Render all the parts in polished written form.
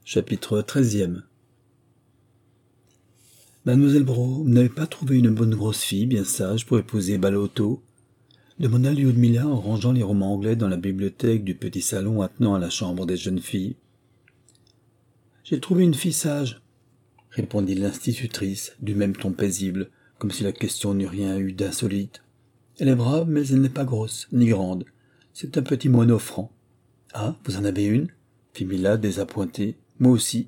Chapitre 13e. Mademoiselle Braun, vous n'avez pas trouvé une bonne grosse fille, bien sage, pour épouser Balotto demanda Lyudmila en rangeant les romans anglais dans la bibliothèque du petit salon attenant à la chambre des jeunes filles. J'ai trouvé une fille sage, répondit l'institutrice, du même ton paisible, comme si la question n'eût rien eu d'insolite. Elle est brave, mais elle n'est pas grosse, ni grande. C'est un petit moineau franc. Ah, vous en avez une? Fit Mila, désappointée. Moi aussi,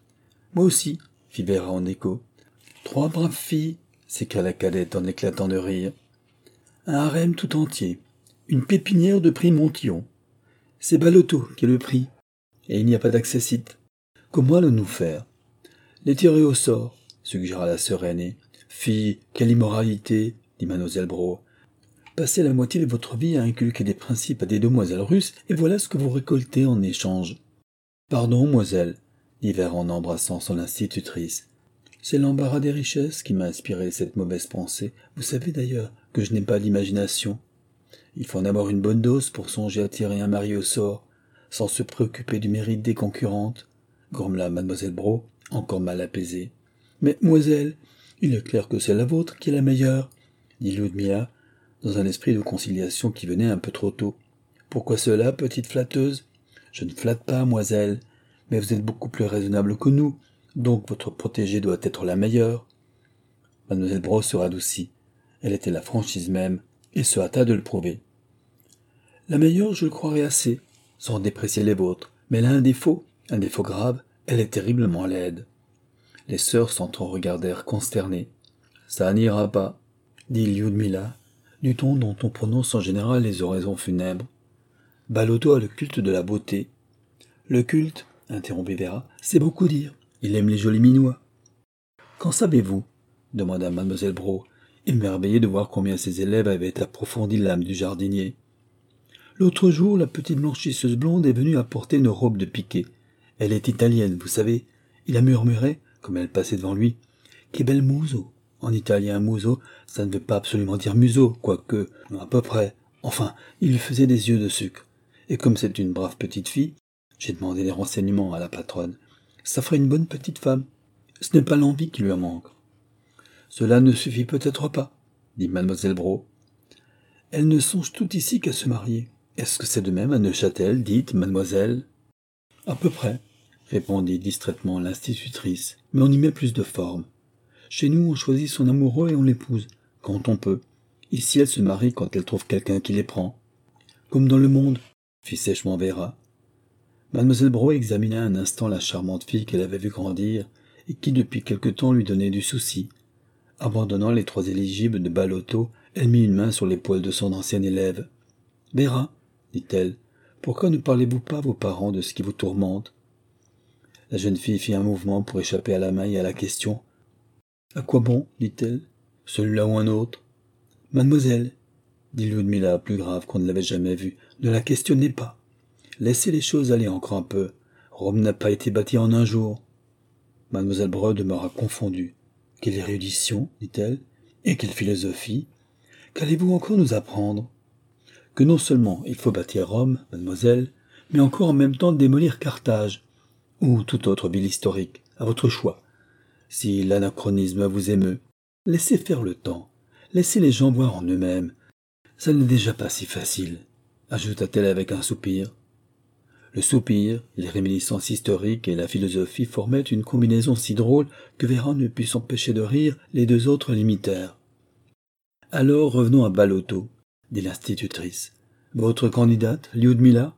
fit Vera en écho. 3 braves filles, s'écria la cadette en éclatant de rire. Un harem tout entier, une pépinière de prix Montillon. C'est Balotto qui est le prix, et il n'y a pas d'accessite. Comment allons-nous faire? Les tirer au sort, suggéra la sœur aînée. Fille, quelle immoralité, dit mademoiselle Braun. Passez la moitié de votre vie à inculquer des principes à des demoiselles russes, et voilà ce que vous récoltez en échange. Pardon, moiselle, dit Vera en embrassant son institutrice. C'est l'embarras des richesses qui m'a inspiré cette mauvaise pensée. Vous savez d'ailleurs que je n'ai pas d'imagination. Il faut en avoir une bonne dose pour songer à tirer un mari au sort, sans se préoccuper du mérite des concurrentes, grommela mademoiselle Braun, encore mal apaisée. Mais, moiselle, il est clair que c'est la vôtre qui est la meilleure, dit Lyudmila, dans un esprit de conciliation qui venait un peu trop tôt. Pourquoi cela, petite flatteuse? Je ne flatte pas, moiselle, mais vous êtes beaucoup plus raisonnable que nous, donc votre protégée doit être la meilleure. Mademoiselle Braun se radoucit. Elle était la franchise même, et se hâta de le prouver. La meilleure, je le croirais assez, sans déprécier les vôtres, mais elle a un défaut grave, elle est terriblement laide. Les sœurs s'entre-regardèrent consternées. Ça n'ira pas, dit Lyudmila, du ton dont on prononce en général les oraisons funèbres. Balotto a le culte de la beauté. Le culte, interrompit Vera, c'est beaucoup dire. Il aime les jolis minois. Qu'en savez-vous? Demanda mademoiselle Braun, émerveillée de voir combien ses élèves avaient approfondi l'âme du jardinier. L'autre jour, la petite blanchisseuse blonde est venue apporter une robe de piqué. Elle est italienne, vous savez. Il a murmuré, comme elle passait devant lui, « Che bel muso !» En italien, muso, ça ne veut pas absolument dire museau, quoique, à peu près. Enfin, il lui faisait des yeux de sucre. Et comme c'est une brave petite fille, j'ai demandé des renseignements à la patronne. Ça ferait une bonne petite femme. Ce n'est pas l'envie qui lui en manque. Cela ne suffit peut-être pas, dit mademoiselle Braun. Elle ne songe tout ici qu'à se marier. Est-ce que c'est de même à Neuchâtel, dites, mademoiselle? À peu près, répondit distraitement l'institutrice, mais on y met plus de forme. Chez nous, on choisit son amoureux et on l'épouse, quand on peut. Ici, elle se marie quand elle trouve quelqu'un qui les prend. Comme dans le monde, fit sèchement Vera. Mademoiselle Braun examina un instant la charmante fille qu'elle avait vue grandir et qui depuis quelque temps lui donnait du souci. Abandonnant les 3 éligibles de Balotto, elle mit une main sur l'épaule de son ancienne élève. « Vera, dit-elle, pourquoi ne parlez-vous pas à vos parents de ce qui vous tourmente ?» La jeune fille fit un mouvement pour échapper à la main et à la question. « À quoi bon, dit-elle, celui-là ou un autre ?»« Mademoiselle, dit Lyudmila, plus grave qu'on ne l'avait jamais vue, ne la questionnez pas. Laissez les choses aller encore un peu. Rome n'a pas été bâtie en un jour. » Mademoiselle Braun demeura confondue. « Quelle érudition, dit-elle, et quelle philosophie. Qu'allez-vous encore nous apprendre? Que non seulement il faut bâtir Rome, mademoiselle, mais encore en même temps démolir Carthage, ou toute autre ville historique, à votre choix. Si l'anachronisme vous émeut, laissez faire le temps, laissez les gens voir en eux-mêmes. Ça n'est déjà pas si facile, ajouta-t-elle avec un soupir. Le soupir, les réminiscences historiques et la philosophie formaient une combinaison si drôle que Vera ne put s'empêcher de rire, les 2 autres l'imitèrent. « Alors revenons à Balotto, dit l'institutrice. Votre candidate, Lyudmila?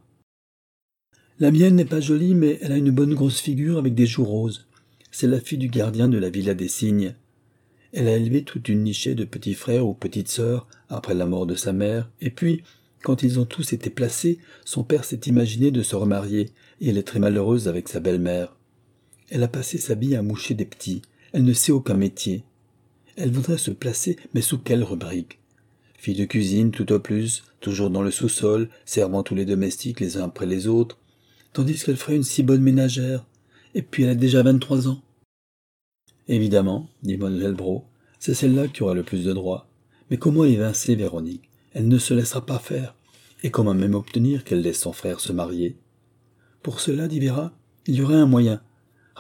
La mienne n'est pas jolie, mais elle a une bonne grosse figure avec des joues roses. C'est la fille du gardien de la villa des cygnes. Elle a élevé toute une nichée de petits frères ou petites sœurs après la mort de sa mère, et puis, quand ils ont tous été placés, son père s'est imaginé de se remarier, et elle est très malheureuse avec sa belle-mère. Elle a passé sa vie à moucher des petits, elle ne sait aucun métier. Elle voudrait se placer, mais sous quelle rubrique? Fille de cuisine tout au plus, toujours dans le sous-sol, servant tous les domestiques les uns après les autres, tandis qu'elle ferait une si bonne ménagère, et puis elle a déjà 23 ans. Évidemment, dit mademoiselle Braun, c'est celle-là qui aura le plus de droits. Mais comment évincer Véronique? Elle ne se laissera pas faire. Et comment même obtenir qu'elle laisse son frère se marier? Pour cela, dit Vera, il y aurait un moyen,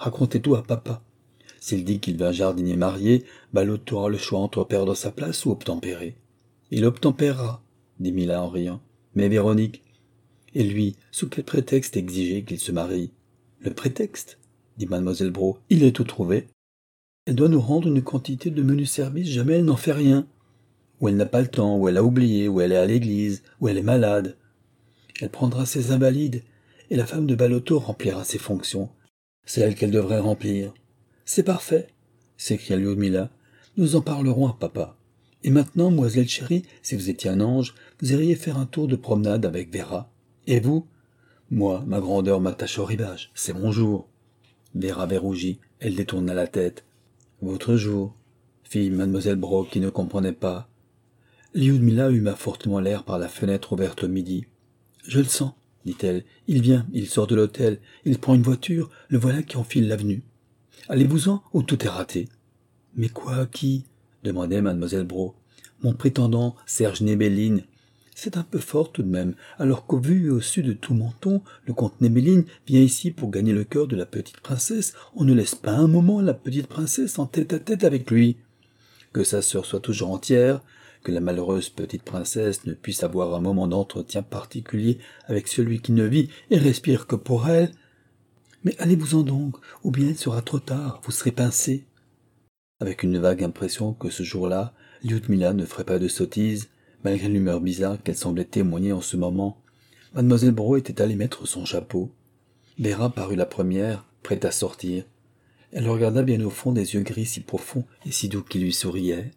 Racontez tout à papa. S'il dit qu'il veut un jardinier marié, Balotto aura le choix entre perdre sa place ou obtempérer. Il obtempérera, dit Mila en riant. Mais Véronique... Et lui, sous quel prétexte exiger qu'il se marie? Le prétexte, dit mademoiselle Brault, il est tout trouvé. Elle doit nous rendre une quantité de menus services, jamais elle n'en fait rien. Ou elle n'a pas le temps, ou elle a oublié, ou elle est à l'église, ou elle est malade. Elle prendra ses invalides, et la femme de Balotto remplira ses fonctions. C'est elle qu'elle devrait remplir. C'est parfait, s'écria Lyudmila. Nous en parlerons à papa. Et maintenant, moiselle chérie, si vous étiez un ange, vous iriez faire un tour de promenade avec Véra. Et vous? Moi, ma grandeur m'attache au rivage. C'est mon jour. Véra avait rougi. Elle détourna la tête. Votre jour, fit mademoiselle Brault qui ne comprenait pas. Lyudmila huma fortement l'air par la fenêtre ouverte au midi. Je le sens, dit-elle. Il vient, il sort de l'hôtel, il prend une voiture, le voilà qui enfile l'avenue. Allez-vous-en, ou tout est raté. Mais quoi, qui? Demandait mademoiselle Brault. Mon prétendant, Serge Nébeline. C'est un peu fort tout de même, alors qu'au vu et au su de tout Menton, le comte Nébeline vient ici pour gagner le cœur de la petite princesse. On ne laisse pas un moment la petite princesse en tête-à-tête avec lui. Que sa sœur soit toujours entière, que la malheureuse petite princesse ne puisse avoir un moment d'entretien particulier avec celui qui ne vit et respire que pour elle. Mais allez-vous-en donc, ou bien il sera trop tard, vous serez pincé. Avec une vague impression que ce jour-là, Lyudmila ne ferait pas de sottises, malgré l'humeur bizarre qu'elle semblait témoigner en ce moment, mademoiselle Brault était allée mettre son chapeau. Véra parut la première, prête à sortir. Elle le regarda bien au fond des yeux gris si profonds et si doux qui lui souriaient.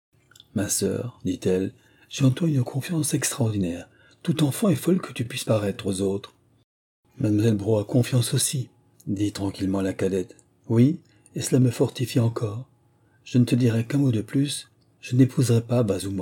« Ma sœur, dit-elle, j'ai en toi une confiance extraordinaire. Tout enfant est folle que tu puisses paraître aux autres. » Mademoiselle Brault a confiance aussi, dit tranquillement la cadette. « Oui, et cela me fortifie encore. Je ne te dirai qu'un mot de plus, je n'épouserai pas Bazoumov. »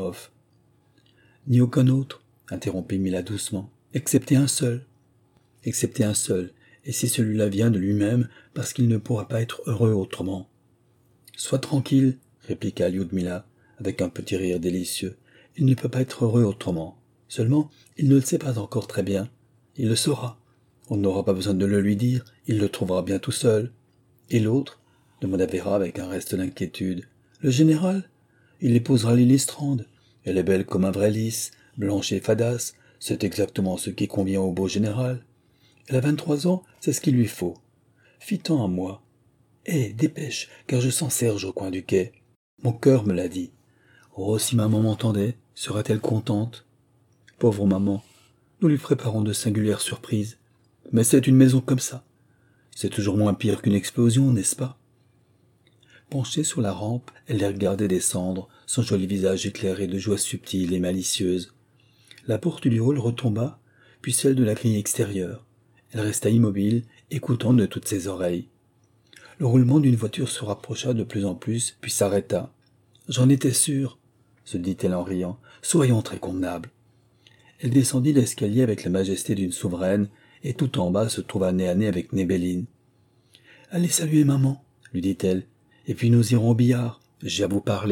Ni aucun autre, interrompit Mila doucement, excepté un seul. Excepté un seul, et si celui-là vient de lui-même, parce qu'il ne pourra pas être heureux autrement. Sois tranquille, répliqua Lyudmila, avec un petit rire délicieux. Il ne peut pas être heureux autrement. Seulement, il ne le sait pas encore très bien. Il le saura. On n'aura pas besoin de le lui dire, il le trouvera bien tout seul. Et l'autre? Demanda Véra avec un reste d'inquiétude. Le général? Il épousera Lilistrande. Elle est belle comme un vrai lys, blanche et fadasse, c'est exactement ce qui convient au beau général. Elle a 23 ans, c'est ce qu'il lui faut. Fit-en à moi. Dépêche, car je sens Serge au coin du quai. Mon cœur me l'a dit. Oh, si maman m'entendait, serait-elle contente? Pauvre maman, nous lui préparons de singulières surprises. Mais c'est une maison comme ça. C'est toujours moins pire qu'une explosion, n'est-ce pas? Penchée sur la rampe, elle les regardait descendre, son joli visage éclairé de joie subtile et malicieuse. La porte du hall retomba, puis celle de la grille extérieure. Elle resta immobile, écoutant de toutes ses oreilles. Le roulement d'une voiture se rapprocha de plus en plus, puis s'arrêta. « J'en étais sûre, » se dit-elle en riant. « Soyons très convenables. » Elle descendit l'escalier avec la majesté d'une souveraine, et tout en bas se trouva nez à nez avec Nébeline. « Allez saluer maman, » lui dit-elle. « Et puis nous irons au billard. J'ai à vous parler. »